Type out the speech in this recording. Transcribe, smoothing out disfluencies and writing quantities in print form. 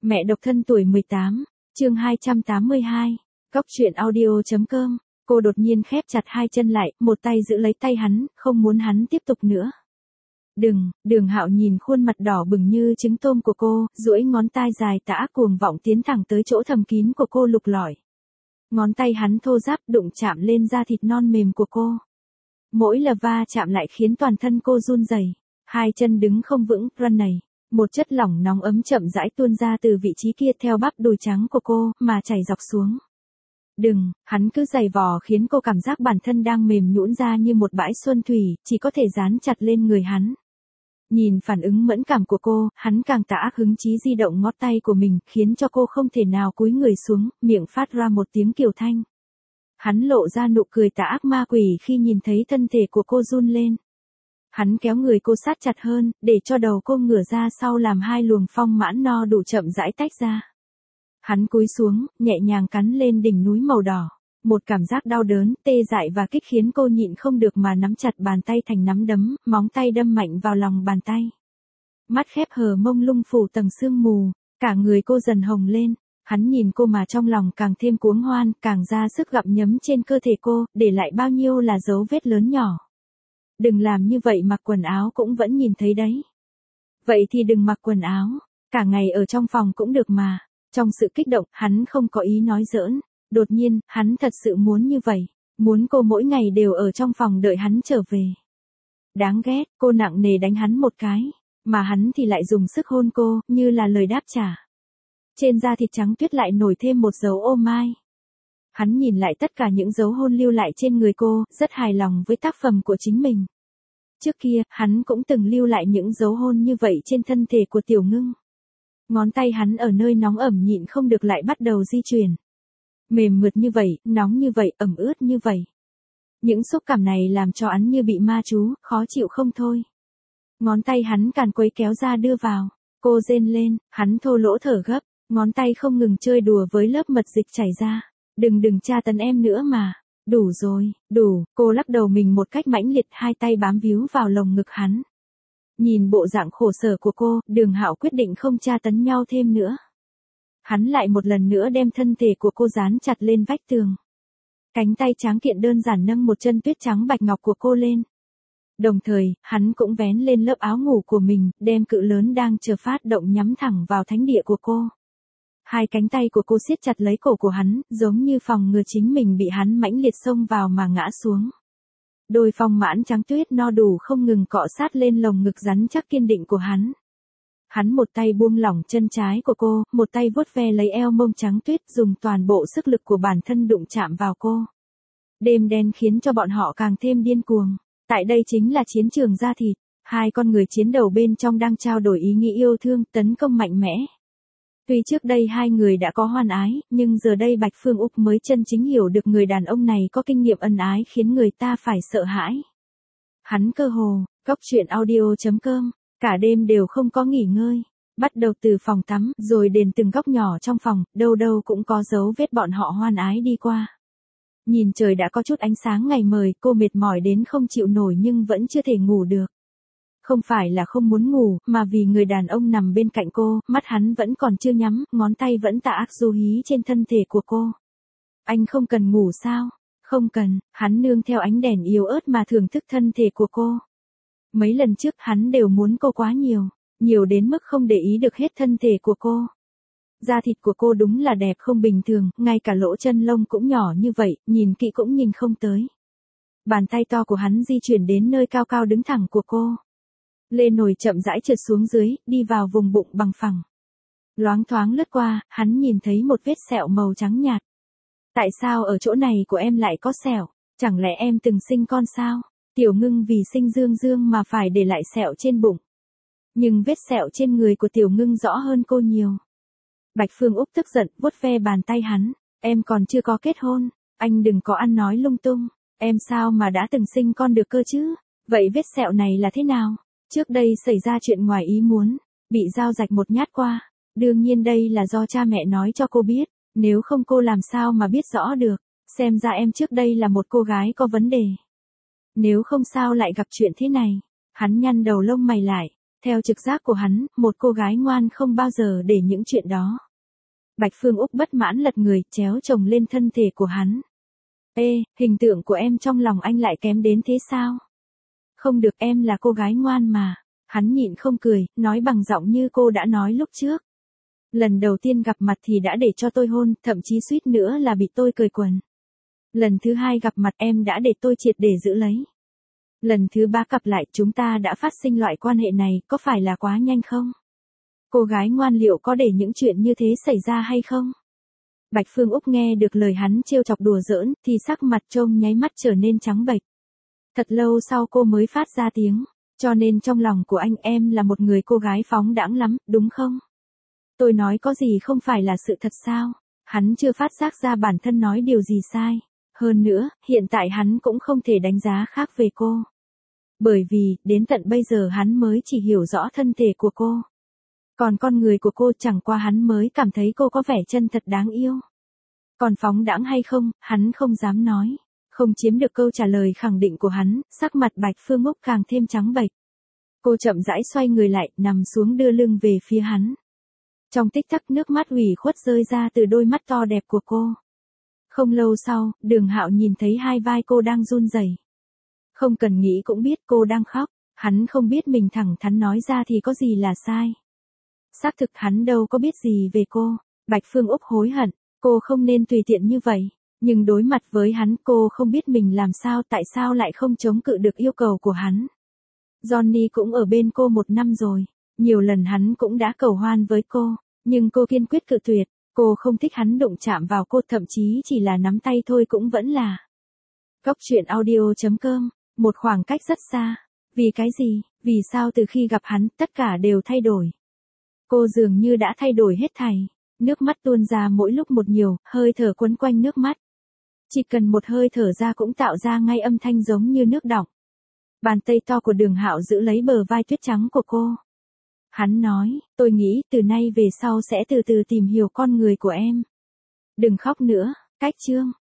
Mẹ độc thân tuổi 18, chương 282, Cóc truyện audio.com. Cô đột nhiên khép chặt hai chân lại, một tay giữ lấy tay hắn, không muốn hắn tiếp tục nữa. Đường Hạo nhìn khuôn mặt đỏ bừng như trứng tôm của cô, duỗi ngón tay dài tả cuồng vọng tiến thẳng tới chỗ thầm kín của cô lục lọi. Ngón tay hắn thô ráp đụng chạm lên da thịt non mềm của cô. Mỗi lần va chạm lại khiến toàn thân cô run rẩy, hai chân đứng không vững, run này. Một chất lỏng nóng ấm chậm rãi tuôn ra từ vị trí kia theo bắp đùi trắng của cô, mà chảy dọc xuống. Hắn cứ giày vò khiến cô cảm giác bản thân đang mềm nhũn ra như một bãi xuân thủy, chỉ có thể dán chặt lên người hắn. Nhìn phản ứng mẫn cảm của cô, hắn càng tả hứng chí di động ngón tay của mình, khiến cho cô không thể nào cúi người xuống, miệng phát ra một tiếng kiều thanh. Hắn lộ ra nụ cười tà ác ma quỷ khi nhìn thấy thân thể của cô run lên. Hắn kéo người cô sát chặt hơn, để cho đầu cô ngửa ra sau làm hai luồng phong mãn no đủ chậm rãi tách ra. Hắn cúi xuống, nhẹ nhàng cắn lên đỉnh núi màu đỏ. Một cảm giác đau đớn, tê dại và kích khiến cô nhịn không được mà nắm chặt bàn tay thành nắm đấm, móng tay đâm mạnh vào lòng bàn tay. Mắt khép hờ mông lung phủ tầng sương mù, cả người cô dần hồng lên. Hắn nhìn cô mà trong lòng càng thêm cuống hoan, càng ra sức gặm nhấm trên cơ thể cô, để lại bao nhiêu là dấu vết lớn nhỏ. Đừng làm như vậy, mặc quần áo cũng vẫn nhìn thấy đấy. Vậy thì đừng mặc quần áo, cả ngày ở trong phòng cũng được mà. Trong sự kích động, hắn không có ý nói giỡn. Đột nhiên, hắn thật sự muốn như vậy. Muốn cô mỗi ngày đều ở trong phòng đợi hắn trở về. Đáng ghét, cô nặng nề đánh hắn một cái. Mà hắn thì lại dùng sức hôn cô, như là lời đáp trả. Trên da thịt trắng tuyết lại nổi thêm một dấu ô mai. Hắn nhìn lại tất cả những dấu hôn lưu lại trên người cô, rất hài lòng với tác phẩm của chính mình. Trước kia, hắn cũng từng lưu lại những dấu hôn như vậy trên thân thể của Tiểu Ngưng. Ngón tay hắn ở nơi nóng ẩm nhịn không được lại bắt đầu di chuyển. Mềm mượt như vậy, nóng như vậy, ẩm ướt như vậy. Những xúc cảm này làm cho hắn như bị ma chú, khó chịu không thôi. Ngón tay hắn càn quấy kéo ra đưa vào. Cô rên lên, hắn thô lỗ thở gấp. Ngón tay không ngừng chơi đùa với lớp mật dịch chảy ra. Đừng tra tấn em nữa mà. Đủ rồi, đủ. Cô lắc đầu mình một cách mãnh liệt, hai tay bám víu vào lồng ngực hắn. Nhìn bộ dạng khổ sở của cô, Đường Hạo quyết định không tra tấn nhau thêm nữa. Hắn lại một lần nữa đem thân thể của cô dán chặt lên vách tường. Cánh tay tráng kiện đơn giản nâng một chân tuyết trắng bạch ngọc của cô lên. Đồng thời, hắn cũng vén lên lớp áo ngủ của mình, đem cự lớn đang chờ phát động nhắm thẳng vào thánh địa của cô. Hai cánh tay của cô siết chặt lấy cổ của hắn, giống như phòng ngừa chính mình bị hắn mãnh liệt xông vào mà ngã xuống. Đôi phong mãn trắng tuyết no đủ không ngừng cọ sát lên lồng ngực rắn chắc kiên định của hắn. Hắn một tay buông lỏng chân trái của cô, một tay vuốt ve lấy eo mông trắng tuyết, dùng toàn bộ sức lực của bản thân đụng chạm vào cô. Đêm đen khiến cho bọn họ càng thêm điên cuồng. Tại đây chính là chiến trường da thịt. Hai con người chiến đầu bên trong đang trao đổi ý nghĩ yêu thương, tấn công mạnh mẽ. Tuy trước đây hai người đã có hoan ái, nhưng giờ đây Bạch Phương Úc mới chân chính hiểu được người đàn ông này có kinh nghiệm ân ái khiến người ta phải sợ hãi. Hắn cơ hồ, Cóc truyện audio.com, cả đêm đều không có nghỉ ngơi. Bắt đầu từ phòng tắm, rồi đến từng góc nhỏ trong phòng, đâu đâu cũng có dấu vết bọn họ hoan ái đi qua. Nhìn trời đã có chút ánh sáng ngày mời, cô mệt mỏi đến không chịu nổi nhưng vẫn chưa thể ngủ được. Không phải là không muốn ngủ, mà vì người đàn ông nằm bên cạnh cô, mắt hắn vẫn còn chưa nhắm, ngón tay vẫn tà ác du hí trên thân thể của cô. Anh không cần ngủ sao? Không cần, hắn nương theo ánh đèn yếu ớt mà thưởng thức thân thể của cô. Mấy lần trước hắn đều muốn cô quá nhiều, nhiều đến mức không để ý được hết thân thể của cô. Da thịt của cô đúng là đẹp không bình thường, ngay cả lỗ chân lông cũng nhỏ như vậy, nhìn kỹ cũng nhìn không tới. Bàn tay to của hắn di chuyển đến nơi cao cao đứng thẳng của cô. Lê nổi chậm rãi trượt xuống dưới, đi vào vùng bụng bằng phẳng. Loáng thoáng lướt qua, hắn nhìn thấy một vết sẹo màu trắng nhạt. Tại sao ở chỗ này của em lại có sẹo? Chẳng lẽ em từng sinh con sao? Tiểu Ngưng vì sinh Dương mà phải để lại sẹo trên bụng. Nhưng vết sẹo trên người của Tiểu Ngưng rõ hơn cô nhiều. Bạch Phương Úc tức giận, vuốt ve bàn tay hắn. Em còn chưa có kết hôn, anh đừng có ăn nói lung tung. Em sao mà đã từng sinh con được cơ chứ? Vậy vết sẹo này là thế nào? Trước đây xảy ra chuyện ngoài ý muốn, bị dao rạch một nhát qua. Đương nhiên đây là do cha mẹ nói cho cô biết, nếu không cô làm sao mà biết rõ được. Xem ra em trước đây là một cô gái có vấn đề. Nếu không sao lại gặp chuyện thế này. Hắn nhăn đầu lông mày lại. Theo trực giác của hắn, một cô gái ngoan không bao giờ để những chuyện đó. Bạch Phương Úc bất mãn lật người, chéo chồng lên thân thể của hắn. Ê, hình tượng của em trong lòng anh lại kém đến thế sao? Không được, em là cô gái ngoan mà. Hắn nhịn không cười, nói bằng giọng như cô đã nói lúc trước. Lần đầu tiên gặp mặt thì đã để cho tôi hôn, thậm chí suýt nữa là bị tôi cởi quần. Lần thứ hai gặp mặt em đã để tôi triệt để giữ lấy. Lần thứ ba gặp lại chúng ta đã phát sinh loại quan hệ này, có phải là quá nhanh không? Cô gái ngoan liệu có để những chuyện như thế xảy ra hay không? Bạch Phương Úc nghe được lời hắn trêu chọc đùa giỡn, thì sắc mặt trông nháy mắt trở nên trắng bệch. Thật lâu sau cô mới phát ra tiếng, cho nên trong lòng của anh em là một người cô gái phóng đãng lắm, đúng không? Tôi nói có gì không phải là sự thật sao? Hắn chưa phát giác ra bản thân nói điều gì sai. Hơn nữa, hiện tại hắn cũng không thể đánh giá khác về cô. Bởi vì, đến tận bây giờ hắn mới chỉ hiểu rõ thân thể của cô. Còn con người của cô chẳng qua hắn mới cảm thấy cô có vẻ chân thật đáng yêu. Còn phóng đãng hay không, hắn không dám nói. Không chiếm được câu trả lời khẳng định của hắn, sắc mặt Bạch Phương Úc càng thêm trắng bệch. Cô chậm rãi xoay người lại, nằm xuống đưa lưng về phía hắn. Trong tích tắc nước mắt ủy khuất rơi ra từ đôi mắt to đẹp của cô. Không lâu sau, Đường Hạo nhìn thấy hai vai cô đang run rẩy. Không cần nghĩ cũng biết cô đang khóc, hắn không biết mình thẳng thắn nói ra thì có gì là sai. Xác thực hắn đâu có biết gì về cô, Bạch Phương Úc hối hận, cô không nên tùy tiện như vậy, nhưng đối mặt với hắn cô không biết mình làm sao tại sao lại không chống cự được yêu cầu của hắn. Johnny cũng ở bên cô 1 năm rồi, nhiều lần hắn cũng đã cầu hoan với cô, nhưng cô kiên quyết cự tuyệt. Cô không thích hắn đụng chạm vào cô, thậm chí chỉ là nắm tay thôi cũng vẫn là. Góc truyện audio.com, một khoảng cách rất xa. Vì cái gì, vì sao từ khi gặp hắn tất cả đều thay đổi. Cô dường như đã thay đổi hết thảy. Nước mắt tuôn ra mỗi lúc một nhiều, hơi thở quấn quanh nước mắt. Chỉ cần một hơi thở ra cũng tạo ra ngay âm thanh giống như nước đọng. Bàn tay to của Đường Hạo giữ lấy bờ vai tuyết trắng của cô. Hắn nói, tôi nghĩ từ nay về sau sẽ từ từ tìm hiểu con người của em. Đừng khóc nữa, cách chương.